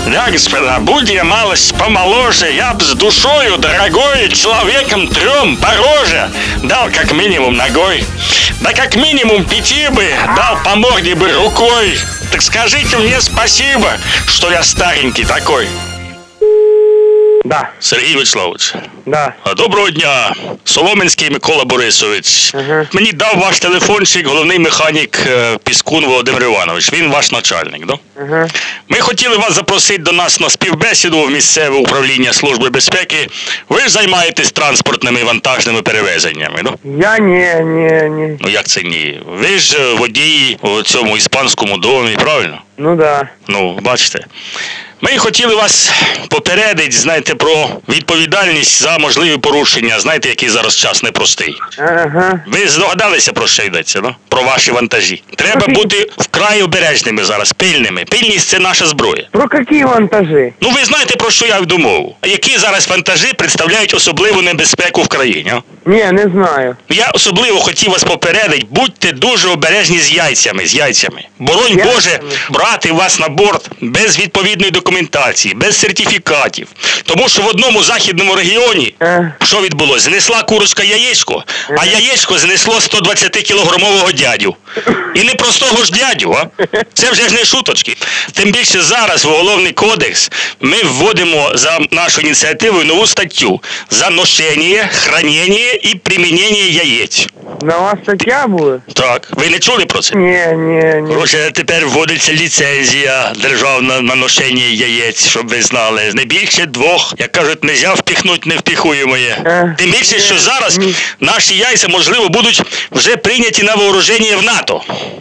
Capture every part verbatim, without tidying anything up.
Да, господа, будь я малость помоложе, я б с душою дорогой человеком трем пороже дал как минимум ногой. Да как минимум пяти бы дал по морде бы рукой. Так скажите мне спасибо, что я старенький такой. Да. Сергій Вячеславович. Да. Доброго дня. Соломенський Микола Борисович. Ага. Мені дав ваш телефончик головний механік Піскун Володимир Іванович. Він ваш начальник, да? Ага. Ми хотіли вас запросити до нас на співбесіду в місцеве управління Служби безпеки. Ви ж займаєтесь транспортними і вантажними перевезеннями, да? Я не, не, не. Ну як це ні? Ви ж водій у цьому іспанському домі, правильно? Ну да. Ну, бачите. Ми хотіли вас попередити, знаєте, про відповідальність за можливі порушення, знаєте, який зараз час непростий. Ага. Ви здогадалися, про що йдеться, да? Про ваші вантажі. Треба бути вкрай обережними зараз, пильними. Пильність – це наша зброя. Про які вантажі? Ну, ви знаєте, про що я йду мову. Які зараз вантажі представляють особливу небезпеку в країні, а? Ні, не знаю. Я особливо хотів вас попередити, будьте дуже обережні з яйцями, з яйцями. Боронь Яйцями? Боже, брати вас на борт без відповідної документації, без сертифікатів. Тому що в одному західному регіоні, Е. що відбулося? Знесла курочка яєчко, а яєчко знесло сто двадцятикілограмового дядю. І не простого ж дядю, а? Це вже ж не шуточки. Тим більше зараз в Уголовний кодекс ми вводимо за нашою ініціативою нову статтю за ношення, хранення і примінення яєць. На вас стаття буде? Так. Ви не чули про це? Ні, ні, ні. Короче, тепер вводиться ліцензія державна на ношення яєць, щоб ви знали. Не більше двох, як кажуть, нельзя впіхнути невпіхуємоє. Е, Тим більше, що ні, зараз ні. наші яйця, можливо, будуть вже прийняті на вооруження в НАТО.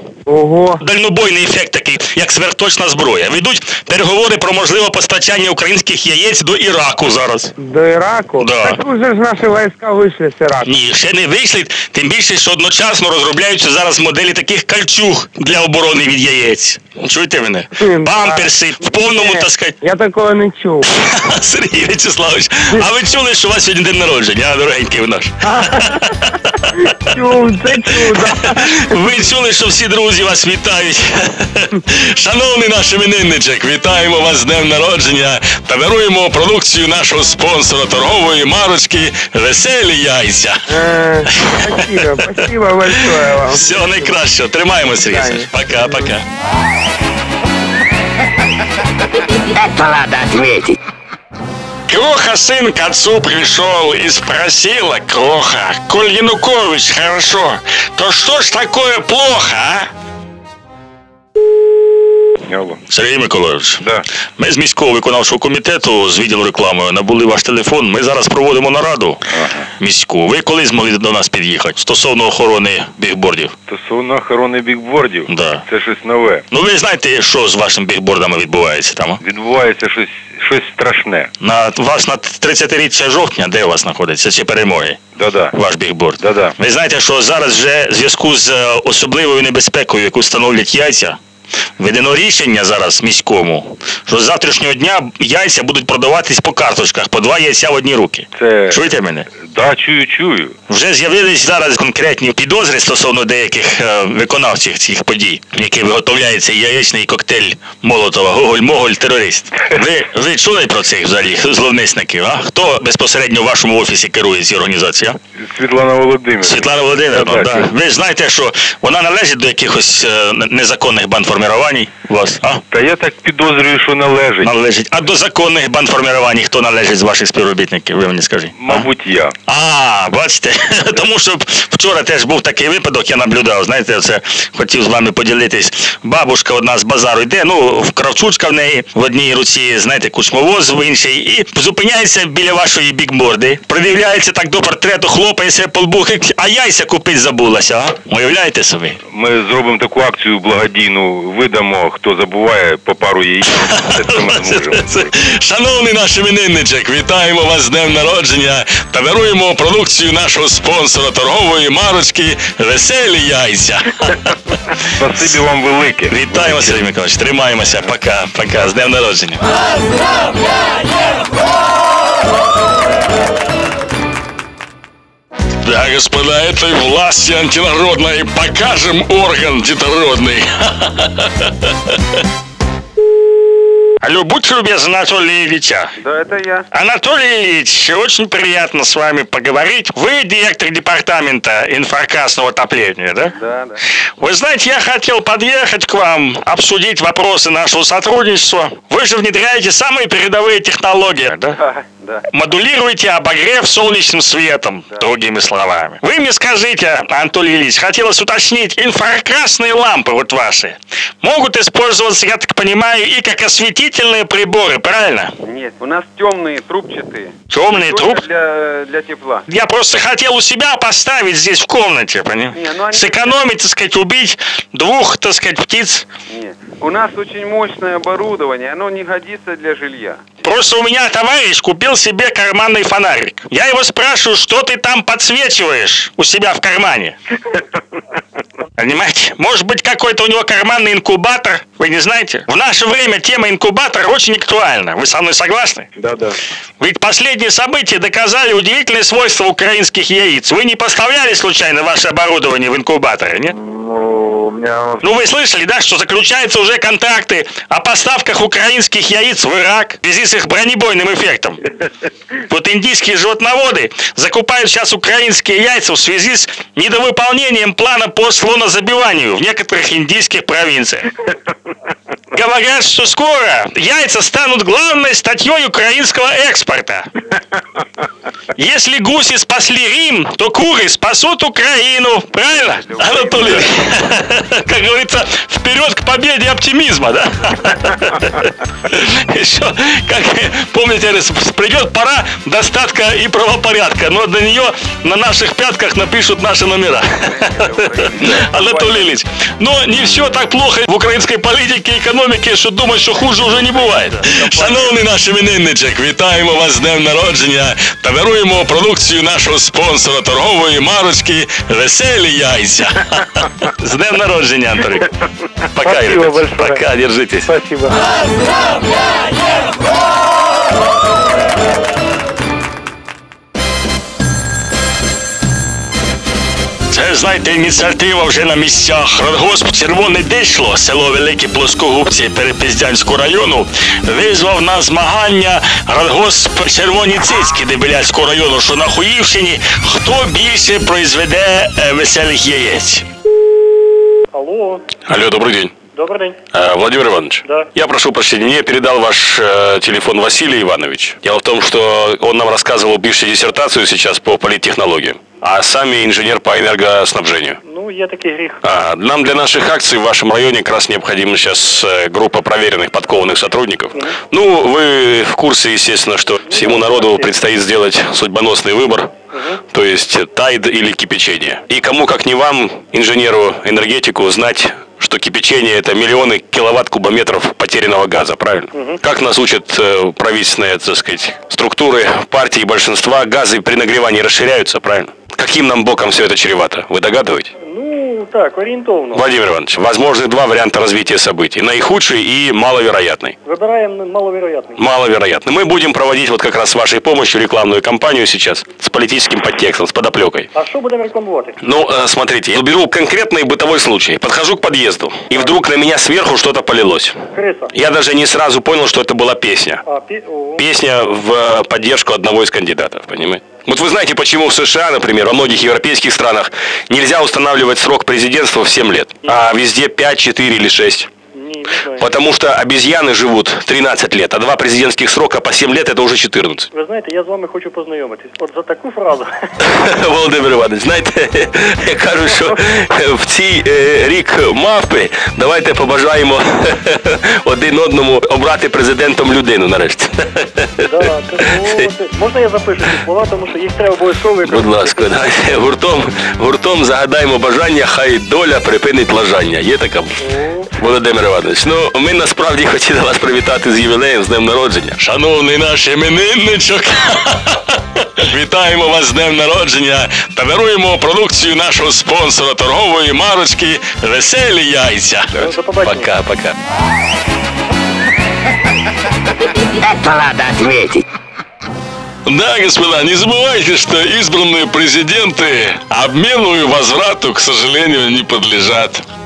Ого. Дальнобойний ефект такий, як сверхточна зброя. Ведуть переговори про можливе постачання українських яєць до Іраку зараз. До Іраку? Да. Так уже ж наші війська вийшли з Іраку. Ні, ще не вийшли, тим більше, що одночасно розробляються зараз моделі таких кальчуг для оборони від яєць. Чуєте мене? М, Памперси, в повному, Ні, так сказати. Я такого не чув. Сергій Вячеславович, а ви чули, що у вас сьогодні день народження, а, дорогенький ви наш? Чув, це чудо. Ви чули, що всі друзі вас вітають. Шановний наш іменинничок, вітаємо вас з днем народження та даруємо продукцію нашого спонсора торгової марочки «Веселі яйця». Е, Спасибо, спасибо большое вам. Всього найкращого. Тримаємо, Сергій Васильович. Пока-пока. Это надо ответить. Кроха сын к отцу пришел и спросила Кроха: «Коль Янукович хорошо, то что ж такое плохо, а?» Алло. Сергій Миколайович, Да. ми з міського виконавчого комітету з відділу реклами набули ваш телефон. Ми зараз проводимо нараду Ага. міську. Ви коли змогли до нас під'їхати стосовно охорони бігбордів? Стосовно охорони бікбордів, Да. це щось нове. Ну ви знаєте, що з вашими бігбордами відбувається там? А? Відбувається щось, щось страшне. На у вас на тридцятиріччя жовтня, де у вас знаходиться, чи перемоги? Да-да. Ваш бігборд. Да-да. Ви знаєте, що зараз вже в зв'язку з е, особливою небезпекою, яку становлять яйця, введено рішення зараз міському, що з завтрашнього дня яйця будуть продаватись по карточках, по два яйця в одні руки. Це... Чуєте мене? Да, чую, чую. Вже з'явились зараз конкретні підозри стосовно деяких е, виконавців цих подій, які виготовляється яєчний коктейль Молотова «Гоголь-Моголь терорист». Ви, ви чули про цих взагалі зловмисників, а? Хто безпосередньо в вашому офісі керує цією організацією? Світлана Володимирівна. Світлана Володимирівна, Да, да. да. Ви ж знаєте, що вона належить до якихось е, незаконних бандформувань у вас, а? Та я так підозрюю, що належить. Належить. А до законних бандформувань хто належить з ваших співробітників, ви мені скажіть? Мабуть, я. А, бачите, тому що вчора теж був такий випадок, я наблюдав, знаєте, це хотів з вами поділитись. Бабушка одна з базару йде, ну, кравчучка в неї в одній руці, знаєте, кучмовоз в іншій, і зупиняється біля вашої бікборди, придивляється так до портрету, хлопає себе по лбу, а яйця купить забулася, а? Уявляєте собі? Ми зробимо таку акцію благодійну, видамо, хто забуває по пару яєць. Це ми зможемо. Шановний наш іменинничок, вітаємо вас з днем народження та даруємо продукцію нашого спонсора торгової марочки «Веселі яйця». Спасибі вам велике. Вітаємо, Сергій Миколаївич, тримаємося, пока, пока, з днем народження. Да, господа, этой власти антинародной покажем орган детородный. Алло, будьте любезны, Анатолий Ильич. Да, это я. Анатолий Ильич, очень приятно с вами поговорить. Вы директор департамента инфракрасного отопления, да? Да, да. Вы знаете, я хотел подъехать к вам, обсудить вопросы нашего сотрудничества. Вы же внедряете самые передовые технологии, да? Да, да. Модулируете обогрев солнечным светом, да. Другими словами. Вы мне скажите, Анатолий Ильич, хотелось уточнить, инфракрасные лампы вот ваши могут использоваться, я так понимаю, и как осветительные приборы, правильно? Нет, у нас темные, трубчатые. Темные труб? Для, для тепла. Я просто хотел у себя поставить здесь в комнате, понимаете? Не, ну они... Сэкономить, так сказать, убить двух, так сказать, птиц. Нет, у нас очень мощное оборудование, оно не годится для жилья. Просто у меня товарищ купил себе карманный фонарик. Я его спрашиваю, что ты там подсвечиваешь у себя в кармане? Понимаете? Может быть, какой-то у него карманный инкубатор? Вы не знаете? В наше время тема инкубатора очень актуальна. Вы со мной согласны? Да, да. Ведь последние события доказали удивительные свойства украинских яиц. Вы не поставляли случайно ваше оборудование в инкубаторы, нет? Ну, у меня... Ну, вы слышали, да, что заключаются уже контракты о поставках украинских яиц в Ирак в связи с их бронебойным эффектом. Вот индийские животноводы закупают сейчас украинские яйца в связи с недовыполнением плана по слонозабиванию в некоторых индийских провинциях. Говорят, что скоро яйца станут главной статьей украинского экспорта. Если гуси спасли Рим, то куры спасут Украину. Правильно, Анатолий? Как говорится, вперед к победе оптимизма, да? Еще, как помните, придет пора достатка и правопорядка, но до нее на наших пятках напишут наши номера. Анатолий Ильич, но не все так плохо в українській політиці і економіці, що думають, що хуже вже не буває. Шановний наш іменинничок, вітаємо вас з днем народження та даруємо продукцію нашого спонсора торгової марочки «Веселі яйця». С днем народжения, Анатолий. Пока, Спасибо ребят. большое. Пока, держитесь. Спасибо. Це, знаєте, ініціатива вже на місцях. Радгосп «Червоне дишло», село Великі Плоскогубці Перепіздянського району, визвав на змагання радгосп «Червоні цицьки» Дебилянського району, що на Хуївщині, хто більше произведе е, веселих яєць. Алло, Алло, добрый день. добрый день. Э, Владимир Иванович, Да. я прошу прощения, мне передал ваш э, телефон Василий Иванович. Дело в том, что он нам рассказывал пишет диссертацию сейчас по политтехнологиям, а сами инженер по энергоснабжению. Ну, є такий гріх. А, нам для наших акций в вашем районе как раз необходима сейчас э, группа проверенных, подкованных сотрудников. Мгм. Ну, вы в курсе, естественно, что всему народу предстоит сделать судьбоносный выбор, Мгм. то есть тайд или кипячение. И кому, как не вам, инженеру, энергетику, знать, что кипячение – это миллионы киловатт-кубометров потерянного газа, правильно? Мгм. Как нас учат э, правительственные, так сказать, структуры партии и большинства, газы при нагревании расширяются, правильно? Каким нам боком все это чревато? Вы догадываетесь? Ну, так, орієнтовно. Владимир Иванович, возможны два варианта развития событий. Наихудший и маловероятный. Вибираємо маловероятний. Маловероятно. Мы будем проводить вот как раз с вашей помощью рекламную кампанию сейчас с политическим подтекстом, с подоплекой. А що будемо рекламувати? Ну, э, смотрите, я беру конкретный бытовой случай. Подхожу к подъезду, и вдруг на меня сверху что-то полилось. Криса. Я даже не сразу понял, что это была песня. А, пі... О. Песня в э, поддержку одного из кандидатов, понимаете? Вот вы знаете, почему в США, например, во многих европейских странах нельзя устанавливать срок президентства в семь лет, а везде пять, четыре или шесть? Ні, не знаю. Потому что обезьяны живут тринадцать лет, а два президентских срока по семь лет – это уже четырнадцать. Ви знаєте, я з вами хочу познайомитись. От за таку фразу. Володимир Іванович, знаєте, я кажу, що в цей е, рік мавпи давайте побажаємо один одному обрати президентом людину нарешті. Да, це, це, можна я запишу ці слова, тому що їх треба обов'язково якраз. Будь ласка, давайте гуртом, гуртом загадаємо бажання, хай доля припинить лажання. Є така? О. Володимир Іванович, ну ми насправді хотіли вас привітати з ювілеєм, з днем народження. Шановний наш іменинничок, вітаємо вас з днем народження та даруємо продукцію нашого спонсора торгової марочки «Веселі яйця». До побачення. Пока, пока. Это надо отметить. Да, господа, не забывайте, что избранные президенты обмену и возврату, к сожалению, не подлежат.